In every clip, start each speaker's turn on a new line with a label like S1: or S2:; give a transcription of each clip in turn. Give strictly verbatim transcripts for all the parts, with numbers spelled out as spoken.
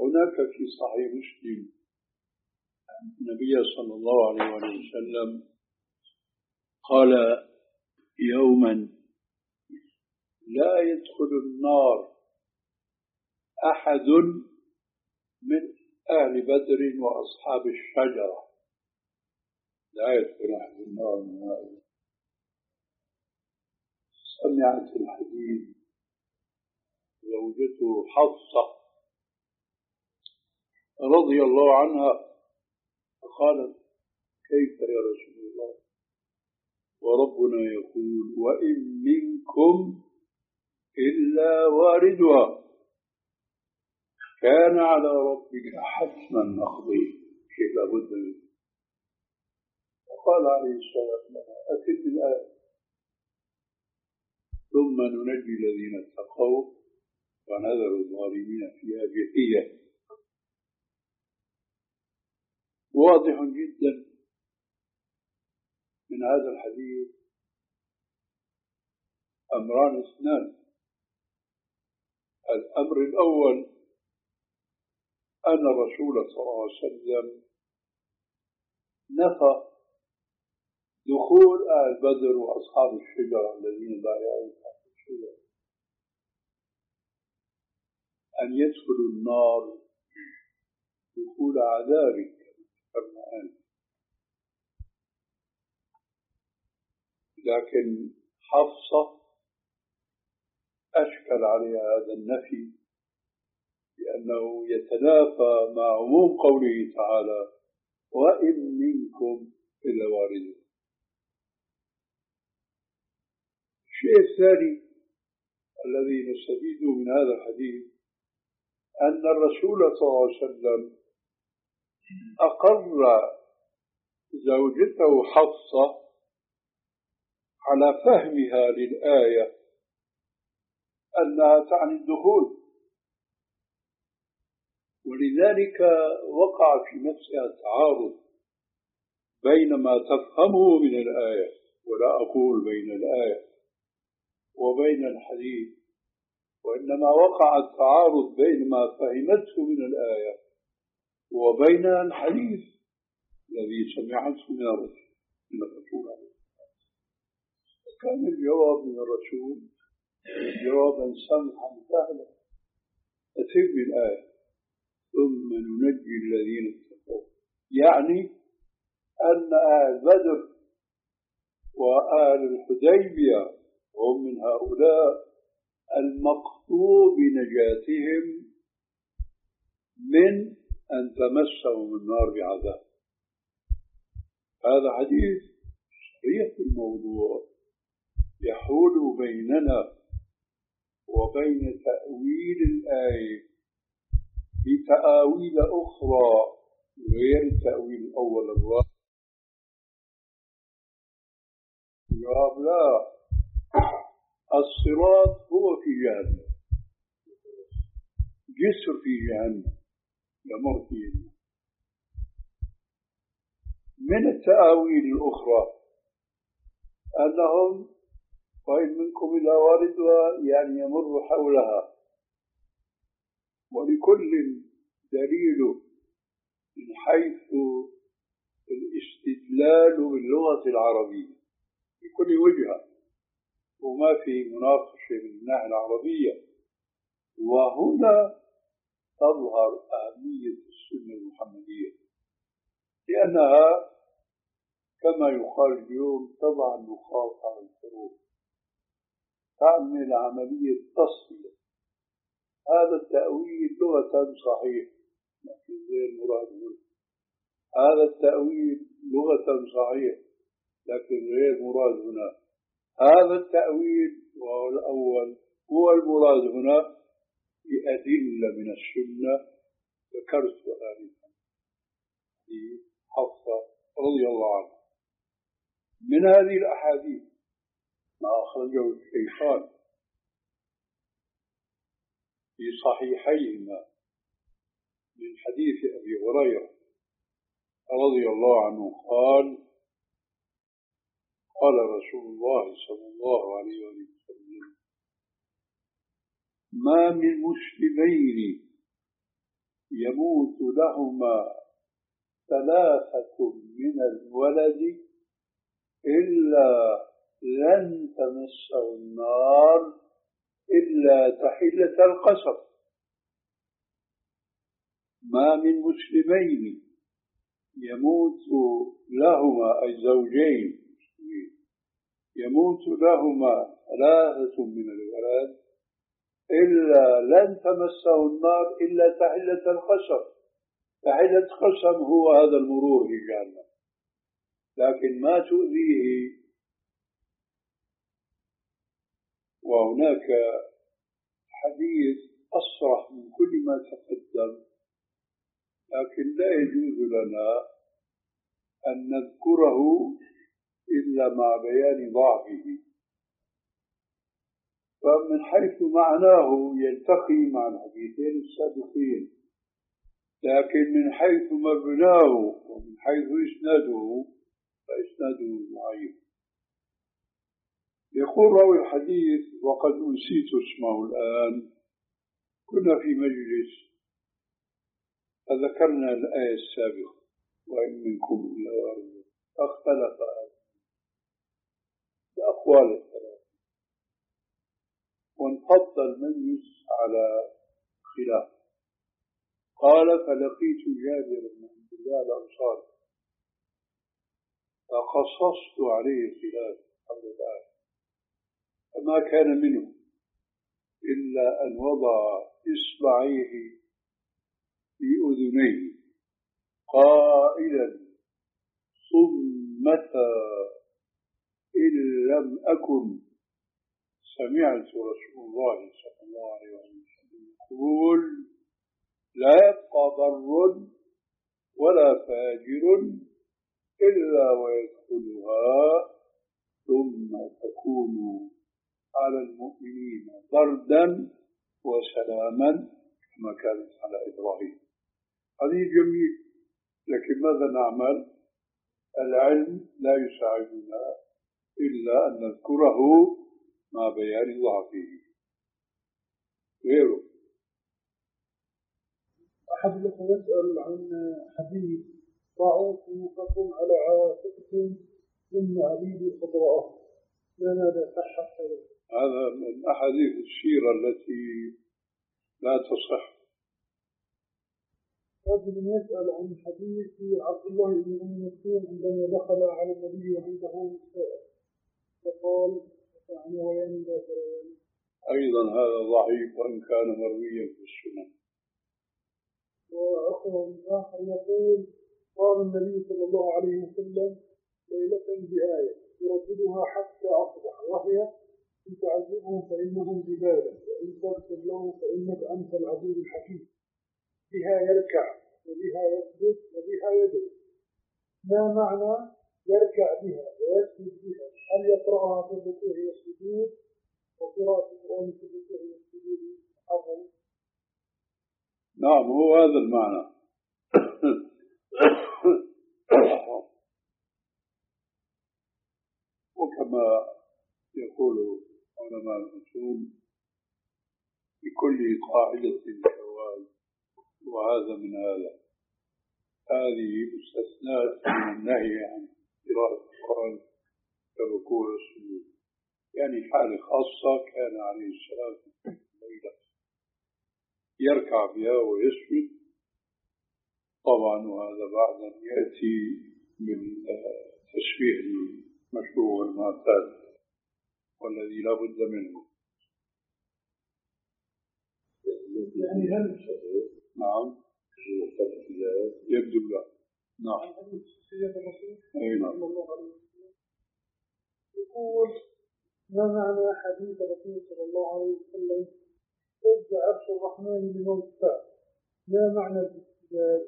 S1: هناك في صحيح مسلم النبي صلى الله عليه وسلم قال يوما لا يدخل النار أحد من أهل بدر وأصحاب الشجرة، لا يدخل أحد النار من هؤلاء. سمعت الحديث زوجته حفصة رضي الله عنها فقالت كيف يا رسول الله وربنا يقول وإن منكم إلا واردها كان على ربك حتما مقضيا، شيء لابد منه. وقال عليه الصلاة والسلام أتم الآية ثم ننجي الذين اتقوا ونذر الظالمين فيها جثيا. واضح جدا من هذا الحديث أمران اثنان. الأمر الأول أن الرسول صلى الله عليه وسلم نفى دخول آل بدر وأصحاب الشجرة الذين بايعوا تحت الشجرة أن يدخلوا النار دخول عذاب كما أنت. لكن حفصة أشكل عليها هذا النفي لأنه يتنافى مع عموم قوله تعالى وإن منكم إلا واردها. الشيء الثاني الذي نستفيده من هذا الحديث أن الرسول صلى الله عليه وسلم أقر زوجته حفصة على فهمها للآية أنها تعني الدخول، ولذلك وقع في نفسها تعارض بين ما تفهمه من الآية، ولا أقول بين الآية وبين الحديث، وإنما وقع التعارض بين ما فهمته من الآية وبين الحديث الذي سمعته من الرسول عليه الصلاة والسلام. كان الجواب من الرسول جوابا سمحا سهلا تتم الآية ثم ننجي الذين اتقوا، يعني أن آل بدر وآل الحديبية هم من هؤلاء المقصود بنجاتهم من أن تمسهم النار بعذاب. هذا حديث صحيح الموضوع يحول بيننا وبين تأويل الآية بتأويل أخرى غير التأويل الأول الرابع. جواب لا، الصراط هو في جهنم، جسر في جهنم يمر فيه. من التأويل الأخرى أنهم وإن منكم إلا واردها يعني يمر حولها، ولكل دليل من حيث الاستدلال باللغة العربية بكل وجهة، وما في مناقشة من الناحية العربية. وهنا تظهر أهمية السنة المحمدية، لأنها كما يقال اليوم تضع النقاط على الحروف، تعمل عملية تصفية. هذا التأويل لغة صحيح لكن غير مراد منه، هذا التأويل لغة صحيح لكن غير مراد هنا، هذا التأويل وهو الأول هو المراد هنا بأدلة من السنة ذكرت آنفا في حفصة رضي الله عنها. من هذه الأحاديث ما أخرجه الشيخان في صحيحيهما من حديث أبي هريرة رضي الله عنه قال قال رسول الله صلى الله عليه وسلم ما من مسلمين يموت لهما ثلاثة من الولد إلا لن تمسه النار إلا تحلة القصر. ما من مسلمين يموت لهما أي زوجين يموت لهما ثلاثة من الولد إلا لن تمسه النار إلا تحلة القصر. تحلة قسم هو هذا المرور في جهنم، لكن ما تؤذيه. وهناك حديث أصرح من كل ما تقدم، لكن لا يجوز لنا أن نذكره إلا مع بيان ضعفه. فمن حيث معناه يلتقي مع الحديثين السابقين، لكن من حيث مبناه ومن حيث إسناده فإسناده ضعيف. يقول راوي الحديث وقد أنسيت اسمه الآن: كنا في مجلس فذكرنا الآية السابقة وإن منكم إلا واردها، فاختلف بأقوال الثلاثة وانفض المجلس على خلاف. قال: فلقيت جابر بن عبد الله الأنصاري فقصصت عليه خلاف قبل ذلك، فما كان منه إلا أن وضع إصبعيه في أذنيه قائلا: صمتا إن لم أكن سمعت رسول الله صلى الله عليه وسلم يقول: لا يبقى بر ولا فاجر إلا ويدخلها ثم تكون على المؤمنين بردا وسلاما كما كانت على إبراهيم. هذه جميل، لكن ماذا نعمل؟ العلم لا يساعدنا إلا أن نذكره مع بيان ضعفه. غيره
S2: أحد لكم يسأل عن حديث: ضعوكم فقم على عواتقكم ثم عبيد خضراءه، ماذا صح؟
S1: هذا من أحاديث السيرة التي لا تصح.
S2: رجل يسأل عن حديث عبد الله بن أم مكتوم عندما دخل على النبي وعنده نساء فقال: يعني ويان لا تريان.
S1: أيضا هذا ضعيف وإن كان مرويا في السنن.
S2: وأخر آخر يقول: قال النبي صلى الله عليه وسلم ليلة بآية يرددها حتى أصبح، وهي: إن تعذبهم فإنهم عبادك وإن تغفر لهم فإنك أنت العزيز الحكيم. بها يركع وبها يسجد وبها يدعو. ما معنى يركع بها ويسجد بها؟ هل يقرأها في الركوع والسجود؟ وقراءة القرآن في الركوع والسجود أفضل؟
S1: نعم، هو هذا المعنى. وكما يقول علماء الأصول: لكل قاعدة شواذ، وهذا من هذا. هذه مستثنات من النهي عن قراءة القرآن كالركوع والسجود، يعني حالة خاصة كان عليه السلام ليلة يركع بها ويسجد طبعا، وهذا بعد أن يأتي بالتشبيه المشروع والمعتاد والذي لا بد منه.
S2: يعني هل
S1: نعم يبدو لا. نعم. أي نعم.
S2: يقول: ما معنى حديث الرسول صلى الله عليه وسلم: ارجع عرش الرحمن بموت فاعل؟ ما معنى الاهتزاز؟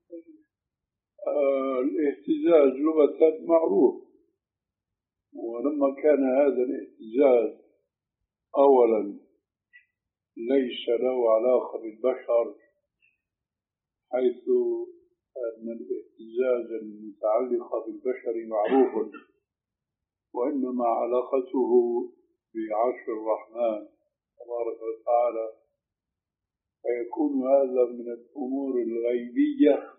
S1: آه الاهتزاز لغة معروف، ولما كان هذا الاهتزاز أولا ليس له علاقة بالبشر، حيث أن الاهتزاز المتعلق بالبشر معروف، وإنما علاقته بعرش الرحمن تبارك وتعالى، فيكون هذا من الأمور الغيبية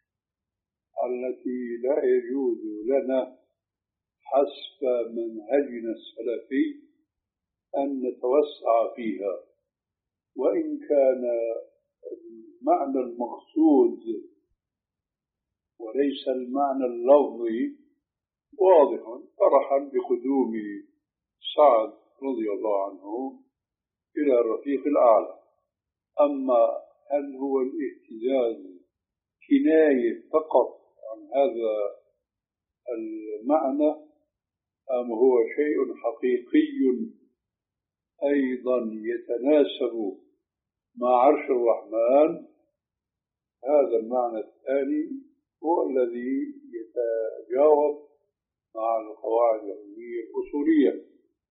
S1: التي لا يجوز لنا حسب منهجنا السلفي أن نتوسع فيها، وإن كان المعنى المقصود وليس المعنى اللفظي واضح فرحا بقدوم سعد رضي الله عنه إلى الرفيق الأعلى. أما هل هو الاهتزاز كناية فقط عن هذا المعنى أم هو شيء حقيقي أيضا يتناسب مع عرش الرحمن؟ هذا المعنى الثاني هو الذي يتجاوب مع القواعد العلمية الأصولية.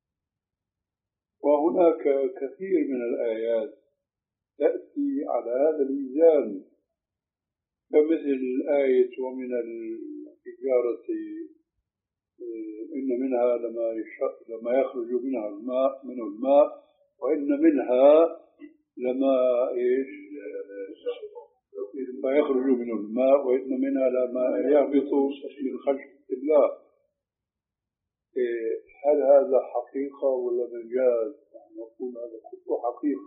S1: وهناك كثير من الآيات تأتي على هذا الميزان، كمثل الآية ومن الحجارة إن منها لما لما يخرج منها الماء منه الماء وإن منها لما إيش ما يخرج منه الماء وإن منها لما يهبط من خشية الله. هل هذا حقيقة ولا مجاز؟ يعني نقول هذا كله حقيقة،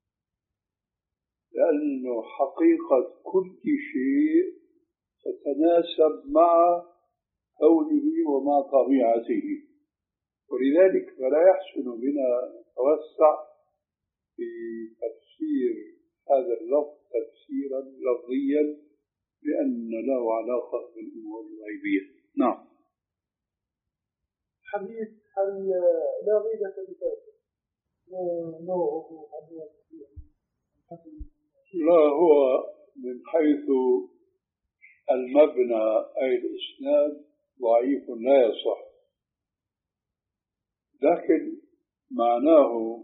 S1: لأنه حقيقة كل شيء تتناسب مع كونه ومع طبيعته، ولذلك فلا يحسن بنا نتوسع في تفسير هذا اللفظ تفسيرا لفظيا لأن له علاقة بالأمور الغيبية. نعم.
S2: حديث هل لا غيبة الفاتح نوعه
S1: لا، هو من حيث المبنى أي الإسناد ضعيف لا يصح، لكن معناه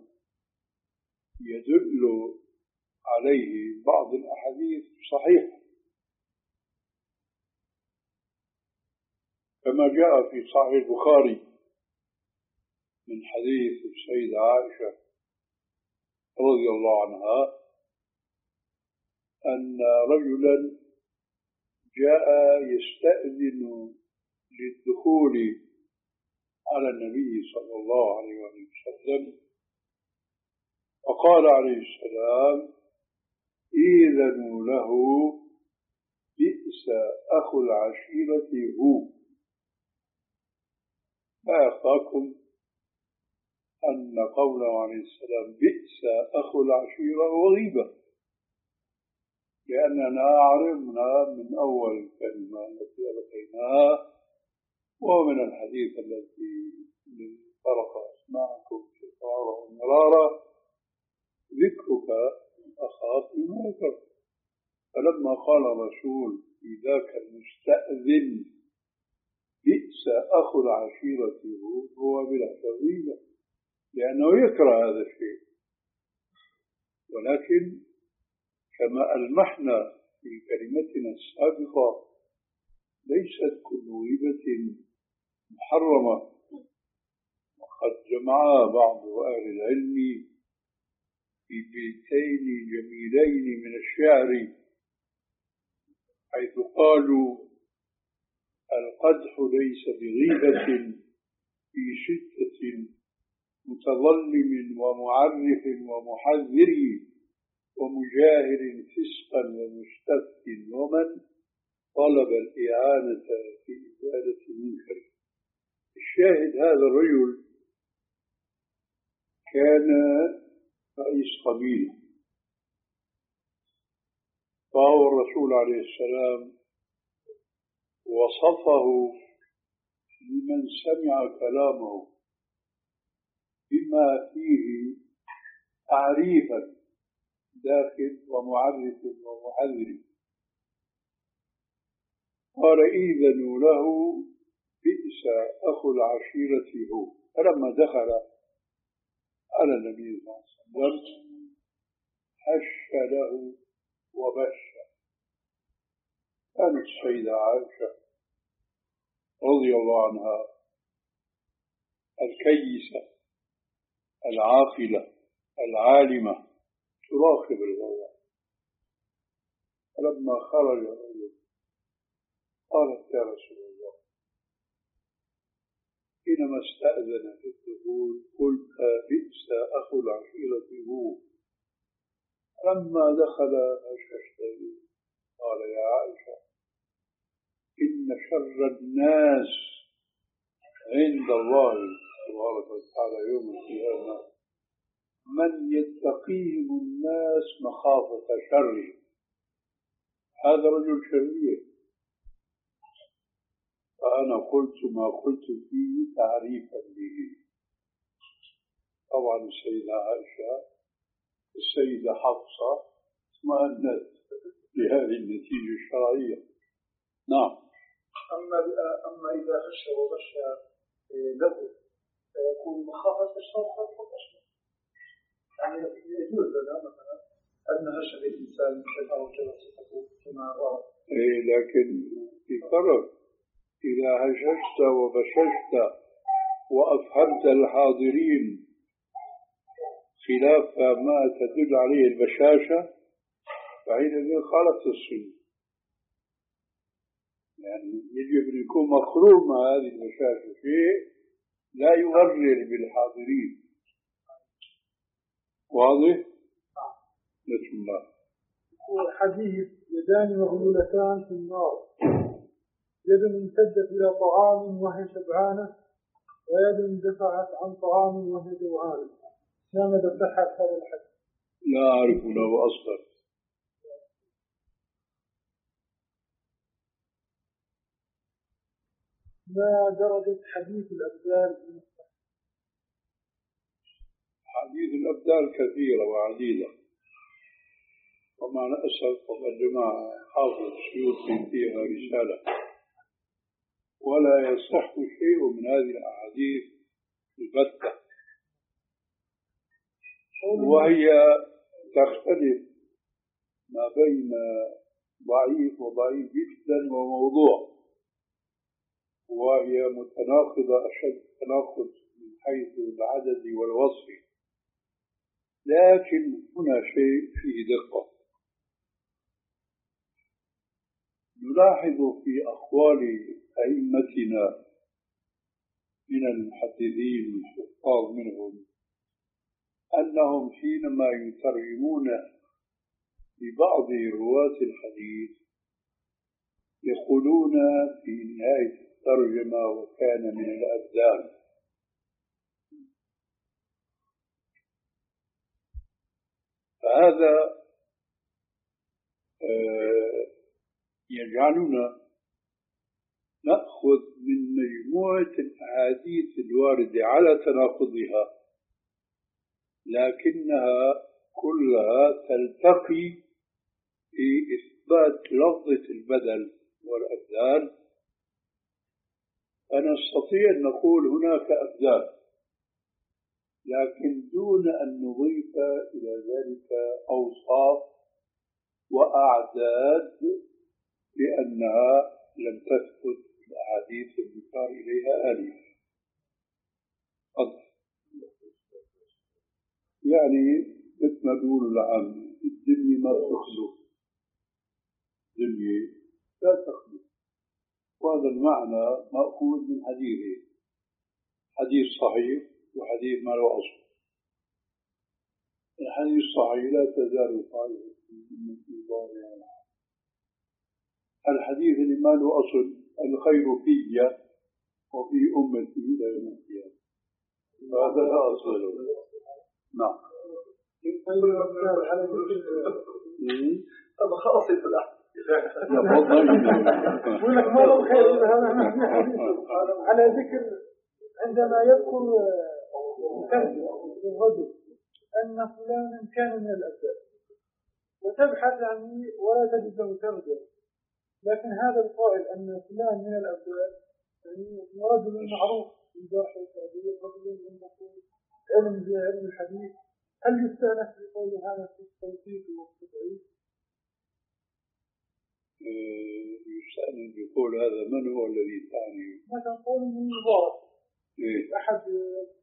S1: يدل عليه بعض الأحاديث صحيحة، كما جاء في صحيح البخاري من حديث السيدة عائشة رضي الله عنها أن رجلا جاء يستأذن للدخول على النبي صلى الله عليه وسلم، فقال عليه السلام: إذنوا له بئس أخو العشيرة هو. لا يخفاكم أن قوله عليه السلام بئس أخو العشيرة وغيبة، لأننا عرفنا من أول الكلمة التي ألقيناها ومن الحديث الذي فرق أسماعكم شفارا ومرارا ذكرك أخاف بما ذكر. فلما قال الرسول في ذاك المستأذن بئس أخو العشيرة هو بلا فضيلة، لأنه يكره هذا الشيء. ولكن كما ألمحنا في كلمتنا السابقة ليست كل غيبة محرمة، وقد جمع بعض أهل العلم في بيتين جميلين من الشعر حيث قالوا: القدح ليس بغيبة في شدة متظلم ومعرف ومحذر ومجاهر فسقا ومستفت ومن طلب الإعانة في إزالة منكر. الشاهد هذا الرجل كان رئيس قبيلة، فهو الرسول عليه السلام وصفه لمن سمع كلامه بما فيه تعريفا داخل ومعرف ومحذر. قال: إذنوا له بئس أخو العشيرة هو. فلما دخل على النبي صلى الله عليه وسلم هش له وبش. كانت السيدة عائشة رضي الله عنها الكيسة العاقلة العالمة تراقب الغواية، لما خرج الرجل قالت يا رسول الله حينما استأذن في الدخول قلت بئس أخو العشيرة هو. لما دخل أشهد قال يا عائشة إن شر الناس عند الله تبارك وتعالى يوم القيامة من يتقيهم الناس مخافة شره. هذا رجل شرير. فأنا قلت ما قلت فيه تعريفا به. طبعا السيدة عائشة السيدة حفصة اطمأنت لهذه النتيجة الشرعية. نعم.
S2: أما أما إذا غش وغش له فيكون مخافة الشر فالشر. يعني يجوز لنا مثلا أن نغش الإنسان كذا وكذا صفته كما رأى.
S1: إيه لكن في فرق إذا هششت وبششت وأفهمت الحاضرين خلاف ما تدل عليه البشاشة فحينئذ خالفت السنة. يعني يجب أن يكون مخلوط مع هذه البشاشة شيء لا يغرر بالحاضرين. واضح؟ نسم الله.
S2: حديث يدان مغلولتان في النار يد امتدت إلى طعام وهي شبعانة ويد اندفعت عن طعام وهي جوعانة. ما مدى صحة هذا الحديث؟
S1: لا أعرف له أصلا.
S2: ما درجة حديث الأبدال؟
S1: حديث الأبدال كثيرة وعديدة ومع الأسف الجماعة حافظ السيوطي فيها رسالة ولا يصح شيء من هذه الأحاديث البتة وهي تختلف ما بين ضعيف وضعيف جدا وموضوع وهي متناقضة أشد تناقض من حيث العدد والوصف. لكن هنا شيء فيه دقة. نلاحظ في أقوال أئمتنا من المحدثين والحفاظ منهم أنهم حينما يترجمون لبعض رواة الحديث يقولون في نهاية الترجمة وكان من الأبدان. فهذا يجعلنا نأخذ من مجموعة الأحاديث الواردة على تناقضها لكنها كلها تلتقي في إثبات لفظة البدل والأبدال. فنستطيع أن نقول هناك أبدال لكن دون أن نضيف إلى ذلك أوصاف وأعداد لأنها لم تثبت الأحاديث المشار إليها آنفا. يعني مثل ما بيقولوا العام الدنيا ما تخلو، الدنيا لا تخلو، وهذا المعنى مأخوذ من حديثين، حديث صحيح وحديث ما له أصل. الحديث الصحيح لا تزال طائفة من أمتي، الحديث اللي ما له أصل الخير في وفي أمتي لا يوم القيامة، هذا لا أصل له. نعم.
S2: طب خلاص يطلع. على ذكر عندما يذكر الرجل أن فلانا كان من الأبدال وتبحث عنه ولا تجد له ترجمة، لكن هذا القائل أن فلان من الأبدال يعني رجل معروف بالجرح والتعديل، رجل من علم بعلم الحديث، هل يستأنس بقول هذا في التوثيق والتضعيف؟
S1: يستأنس بقول هذا من هو الذي تعني؟
S2: مثلا قول من مبارك إيه؟ أحد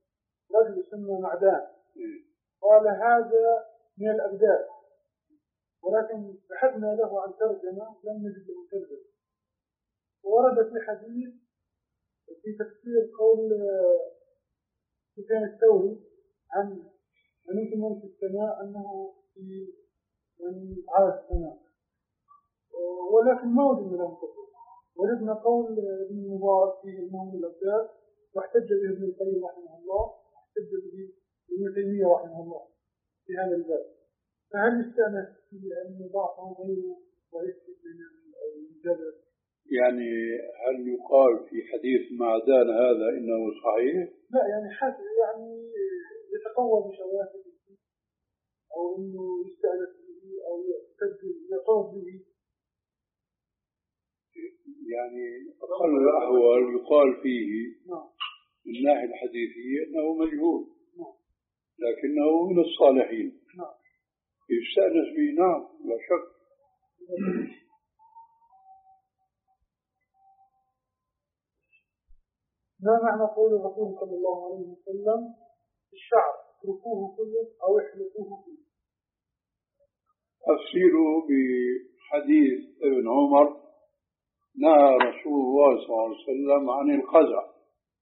S2: رجل اسمه معدان إيه؟ قال هذا من الأبدال، ولكن بحثنا له عن ترجمة لم نجد له ترجمة. وورد في حديث في تفسير قول سفيان الثوري عن أنتم من في السماء أنه في من على السماء، ولكن ما وجدنا له تفسير. وجدنا قول ابن المبارك في المهم الأبدال، واحتج به ابن القيم رحمه الله، واحتج به ابن تيمية رحمه الله في هذا الباب. فهل يستأنس في أن ضعفه غيره ويكتب من الجبل؟
S1: يعني هل يقال في حديث معدان هذا إنه صحيح؟
S2: لا، يعني حتى يعني يتقوى بشواهده أو إنه يستأنس به أو يعترف به.
S1: يعني أقل الأحوال يقال فيه
S2: نعم.
S1: من الناحية الحديثية أنه مجهول،
S2: نعم.
S1: لكنه من الصالحين.
S2: نعم.
S1: يستأنس به، نعم لا شك.
S2: ما معنى قول الرسول صلى الله عليه وسلم الشعر اتركوه كله أو احلقوه كله؟
S1: تفسيره بحديث ابن عمر نهى رسول الله صلى الله عليه وسلم عن القزع،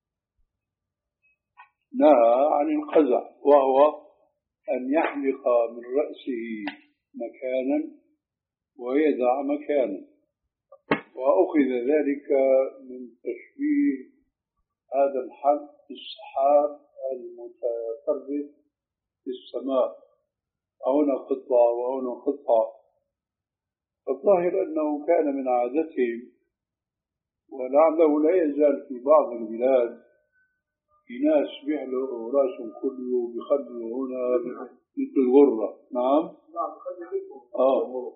S1: نهى عن القزع وهو أن يحلق من رأسه مكانا ويدع مكانا، وأخذ ذلك من تشبيه هذا الحلق بالسحاب المتفرد في السماء، هنا قطعة وهنا قطعة. الظاهر أنه كان من عادتهم، ولعله لا يزال في بعض البلاد في ناس بيحلقوا راسهم كله بيخلوا هنا مثل الغرة. نعم.
S2: نعم.
S1: آه.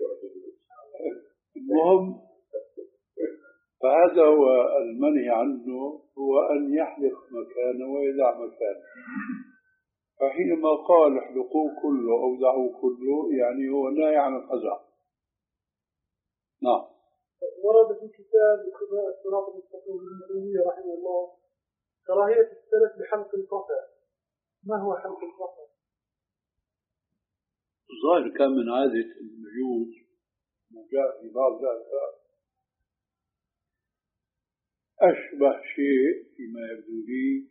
S1: المهم، فهذا هو المنهي عنه، هو أن يحلق مكانه ويدع مكانه. فحينما قال احلقوه كله أو دعوه كله، يعني هو نهي عن القزع. نعم.
S2: ورد في كتاب اتباع الصراط المستقيم لابن تيمية رحمه الله كراهية السلف بحلق القفا. ما هو حلق القفا؟
S1: الظاهر كان من عادة المجوس، ما جاء في بعض الآثار أشبه شيء فيما يبدو لي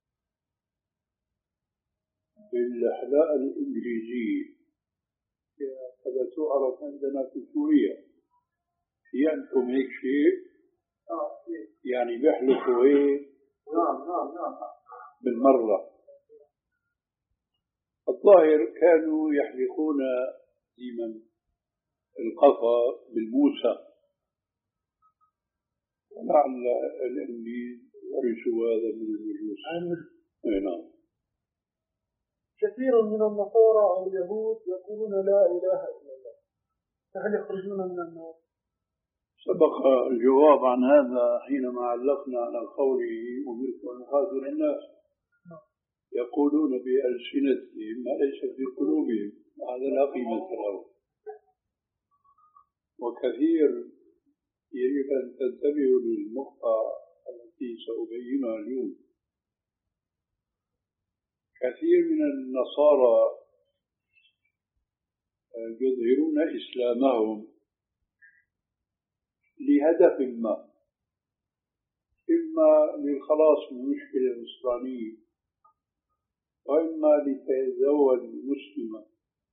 S1: بالإحلاء الإنجليزي، هذا تعرف عندنا في سوريا، في عندكم هيك شيء؟ يعني بيحلقوا هيك.
S2: نعم نعم نعم
S1: بالمرة. الظاهر كانوا يحلقون ديما القفا بالموسى، ولعل الإنجليز ورثوا هذا من المجوس. نعم.
S2: كثير من النصارى أو اليهود يقولون لا إله إلا الله، فهل يخرجون من النار؟
S1: سبق الجواب عن هذا حينما علقنا على قوله أمرت أن أخاذل الناس. يقولون بألسنتهم ما ليس في قلوبهم، هذا لا قيمة له. وكثير يجب أن تنتبهوا للنقطة التي سأبينها اليوم. كثير من النصارى يظهرون إسلامهم لهدف ما، إما للخلاص من مشكلة النصرانية، وإما لتزوج مسلما.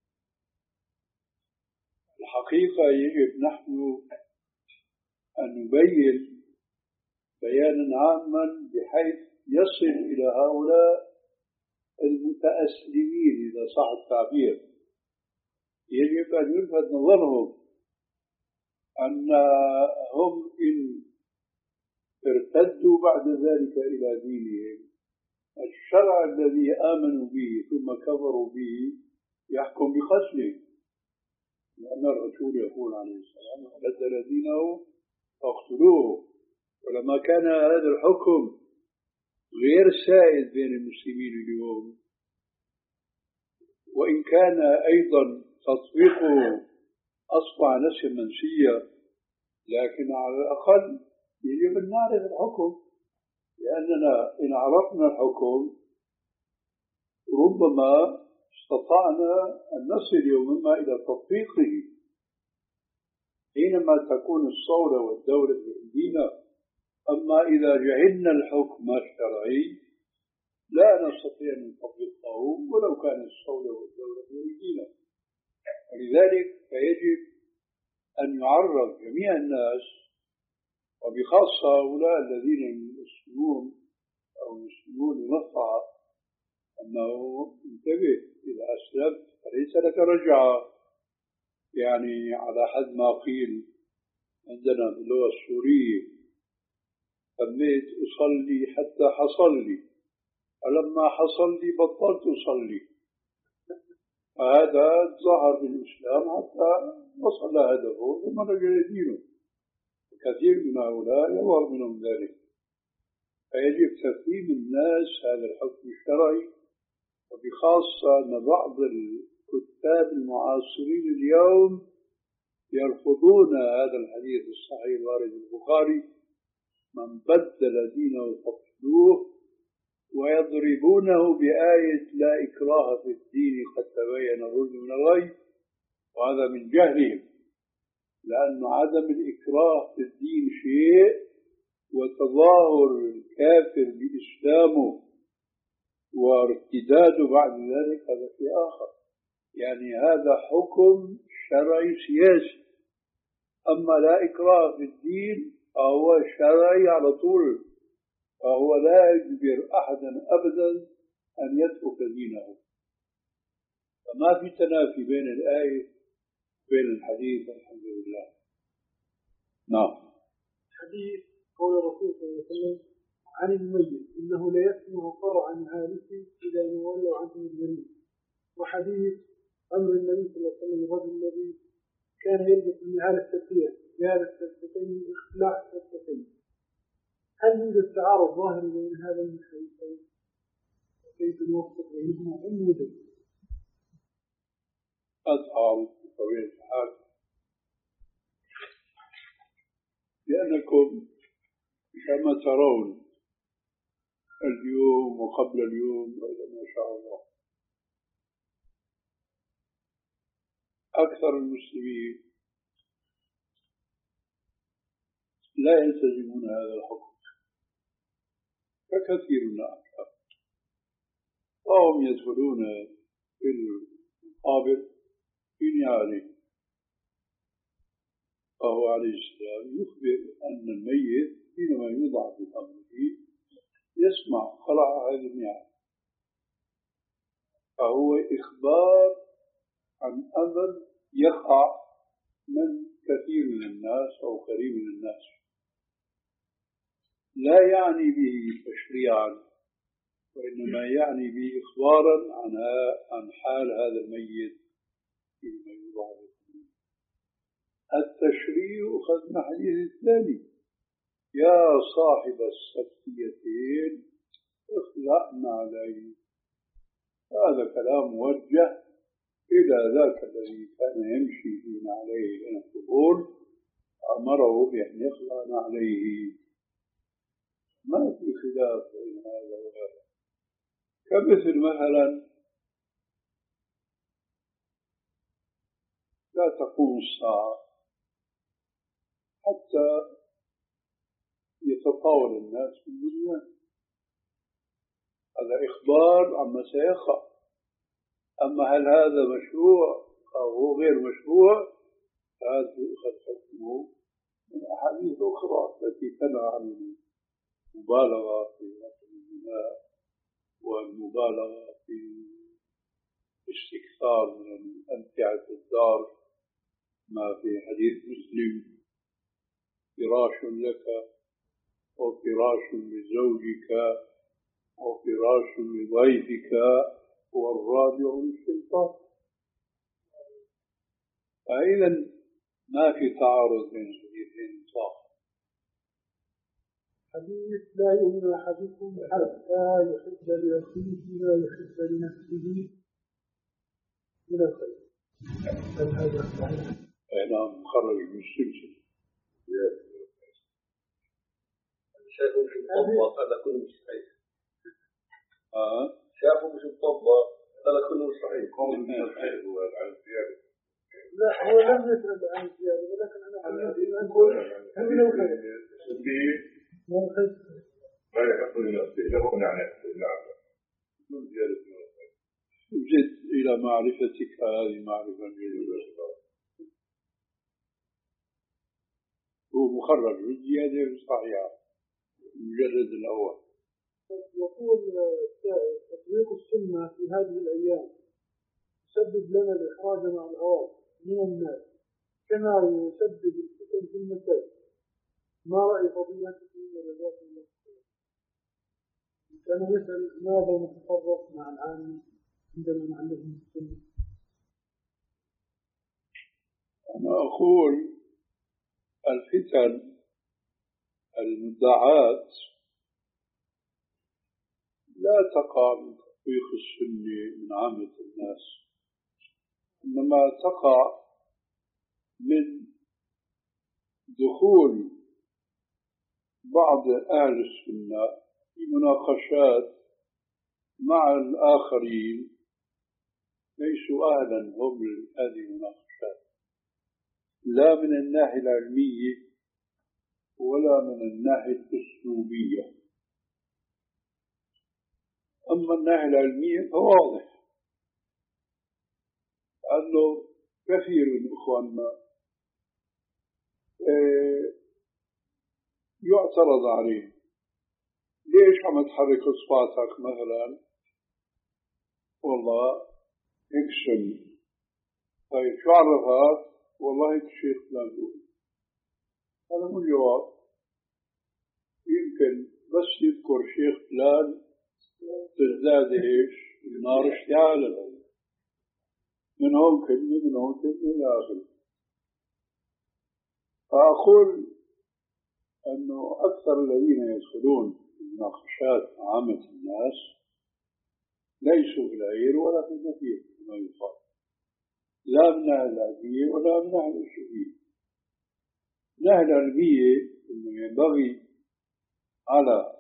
S1: الحقيقة يجب نحن أن نبين بيانا عاما بحيث يصل إلى هؤلاء المتأسلمين إذا صح التعبير. يجب أن يلفت نظرهم أنهم إن ارتدوا بعد ذلك إلى دينهم، الشرع الذي آمنوا به ثم كفروا به يحكم بقتله، لأن الرسول يقول عليه السلام: من بدل دينه فاقتلوه. ولما كان هذا الحكم غير سائد بين المسلمين اليوم، وإن كان أيضا تطبيقه أصبح نسيا منسيا، لكن على الأقل يجب أن نعرف الحكم، لأننا إن عرفنا الحكم ربما استطعنا أن نصل يوما إلى تطبيقه. حينما تكون الصولة والدولة بأيدينا. أما إذا جهلنا الحكم الشرعي لا نستطيع أن نطبقه ولو كان الصولة والدولة بأيدينا. ولذلك فيجب أن يعرف جميع الناس وبخاصة هؤلاء الذين يسلمون أو يسلمون لمصلحة أنه انتبه إذا أسلمت فليس لك رجعة. يعني على حد ما قيل عندنا باللغة السورية سميت أصلي حتى حصل لي، فلما حصل لي بطلت أصلي. فهذا ظهر بالإسلام حتى وصل هدفه ثم رجع دينه. كثير من هؤلاء يظهر منهم ذلك. فيجب تفهيم الناس هذا الحكم الشرعي، وبخاصة أن بعض الكتاب المعاصرين اليوم يرفضون هذا الحديث الصحيح الوارد البخاري: من بدل دينه فاقتلوه، ويضربونه بآية لا إكراه في الدين قد تبين الرشد من الغي. وهذا من جهلهم، لأن عدم الإكراه في الدين شيء وتظاهر الكافر بإسلامه وارتداده بعد ذلك هذا شيء آخر. يعني هذا حكم شرعي سياسي. أما لا إكراه في الدين فهو شرعي على طول، فهو لا يجبر أحدا أبدا أن يترك دينه. فما في تنافي بين الآية وبين الحديث الحمد لله. نعم.
S2: حديث قول الرسول صلى الله عليه وسلم عن الميت إنه لا يسمع قرعا عارفه إذا نولوا عنه الجميع. وحديث أمر النبي صلى الله عليه وسلم الرجل الذي كان يلبس النعال السفية بهذا السفتين إخلاع السفتين. هل يوجد تعارض ظاهر بين هذا الحديثين؟ وكيف نوفق بينهما إن وجد؟
S1: أتعارض بطبيعة الحال، لأنكم كما ترون اليوم وقبل اليوم ما شاء الله أكثر المسلمين لا يلتزمون هذا الحكم ككثير من الآخر، وهم يدخلون في المقابر في نعاله. فهو عليه السلام يخبر أن الميت حينما يوضع في قبره يسمع خلع هذه النعال، فهو إخبار عن أمر يقع من كثير من الناس أو قريب من الناس، لا يعني به تشريعا، وإنما يعني به إخبارا عن عن حال هذا الميت فيما يوضع في قبره. التشريع أخذنا حديث الثاني: يا صاحب السبتيتين اخلعنا عليه. هذا كلام موجه إلى ذاك الذي كان يمشي فينا عليه إلى القبور، أمره بأن يخلعنا عليه. ما في خلاف بين هذا وهذا. كمثل مثلا لا تقوم الساعة حتى يتطاول الناس في الدنيا، هذا إخبار عما سيقع. أما هل هذا مشروع أو هو غير مشروع، هذا يؤخذ حكمه من أحاديث أخرى التي تنهى عن المبالغة في نقل الدماء والمبالغة في استكثار من أمتعة الدار، ما في حديث مسلم: فراش لك وفراش لزوجك وفراش لضيفك والرابع للشيطان. فإذا ما في تعارض بين حديثين صح.
S2: حديث لا يؤمن أحدكم حتى يحب لأخيه ما يحب لنفسه من الخير. هل هذا صحيح؟
S1: نعم، خرج من السلسلة.
S3: شافوا مش مطبق، هذا كله مش صحيح.
S1: آه.
S3: شافوا مش مطبق، هذا كله صحيح. قول من الخير هو عن الزيادة.
S2: لا هو لم يسأل عن الزيادة ولكن أنا علمت أن أقول هل لو خير ما الخير
S3: لا يحصل نفسه له نعم نعم بدون زيادة من الخير.
S1: جد إلى معرفتك هذه معرفة جيدة. هو مخرج بالزيادة صحيحة المجلد الأول.
S2: يقول تطبيق السنة في هذه الأيام يسبب لنا الإخراج مع العوام من الناس كما يسبب الفتن في المساجد. ما رأي فضيلتكم ورجاكم الله؟ كان يسأل ماذا نتصرف مع العام عندما نعلمهم السنة.
S1: أنا أقول الفتن المدعاة لا تقع من تطبيق السنة من عامة الناس، إنما تقع من دخول بعض أهل السنة في مناقشات مع الآخرين ليسوا أهلا هم لهذه المناقشات، لا من الناحية العلمية ولا من الناحية الأسلوبية. أما الناحية العلمية فواضح أنه كثير من إخواننا يعترض عليه، ليش عم تحرك إصبعتك مثلا؟ والله هيك سنة. طيب شو عرفها؟ والله هيك الشيخ فلان يقول. هذا مو الجواب. يمكن بس يذكر شيخ فلان تزداد ايش؟ النار اشتعالا، من هون كلمة من هون كلمة إلى آخره. فأقول أنه أكثر الذين يدخلون في المناقشات مع عامة الناس ليسوا في العير ولا في النفير كما يقال، لا من الناحية العلمية ولا من الناحية الأسلوبية. من الناحية العلمية أنه ينبغي على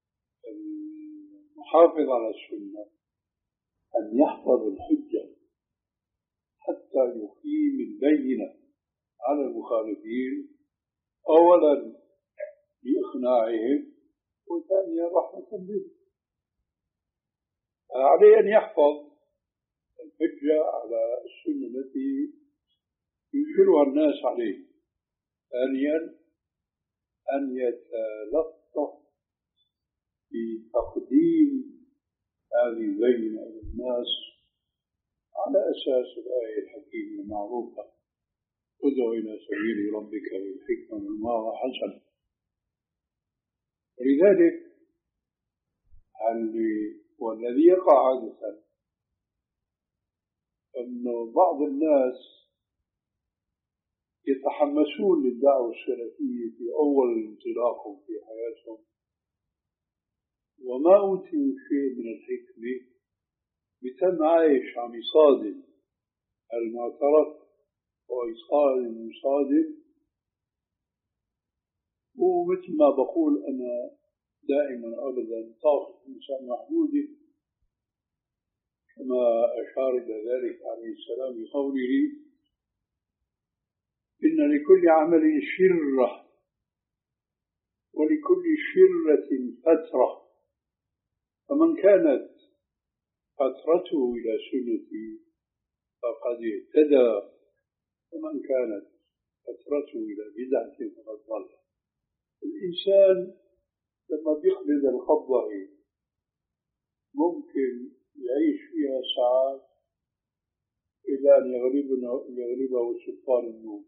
S1: المحافظ على السنة أن يحفظ الحجة حتى يقيم البينة على المخالفين، أولا بإقناعهم وثانيا رحمة بهم. عليه أن يحفظ الحجة على السنة التي ينكرها الناس عليه. ثانيا أن يتلطف في تقديم هذه البينة للناس على أساس الآية الحكيمة المعروفة: ادع إلى سبيل ربك بالحكمة والموعظة الحسنة. ولذلك والذي يقع عادة أنه بعض الناس يتحمسون للدعوة السلفية في أول انطلاقهم في حياتهم وما أوتوا شيء من الحكمة، بتم عايش عم يصادم المعترف وإصال المصادم. ومثل ما بقول أنا دائما أبدا طاقة الإنسان محدودة، كما أشار إلى ذلك عليه السلام بقوله: إن لكل عمل شرة ولكل شرة فترة، فمن كانت فترته إلى سنتي فقد اهتدى، ومن كانت فترته إلى بدعة فقد ضل. الإنسان لما بيقبض القبضة ممكن يعيش فيها ساعات إلى أن يغلبه سلطان النوم.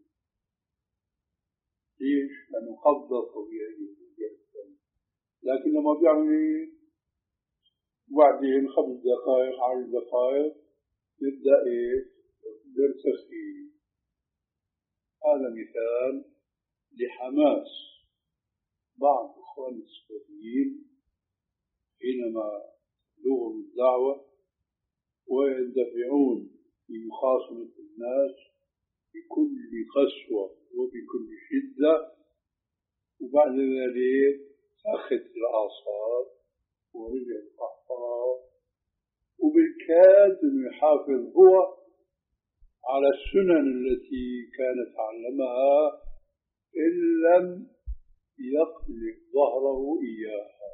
S1: ليش؟ لأنه قبضة طبيعية. لكن لما بيعمل بعدين خمس دقائق عشر دقائق يبدأ يرتخي. هذا مثال لحماس بعض إخوان السلفيين حينما تبلغهم الدعوة ويندفعون في مخاصمة الناس بكل قسوة وبكل شدة، وبعد ذلك أخذ الأعصاب ورجع الأحفار وبالكاد أنه يحافظ هو على السنن التي كان تعلمها إن لم يقلب ظهره إياها.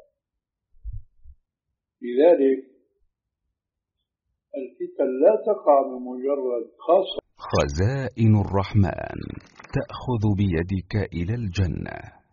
S1: لذلك الفتن لا تقع بمجرد خاصة.
S4: خزائن الرحمن تأخذ بيدك إلى الجنة.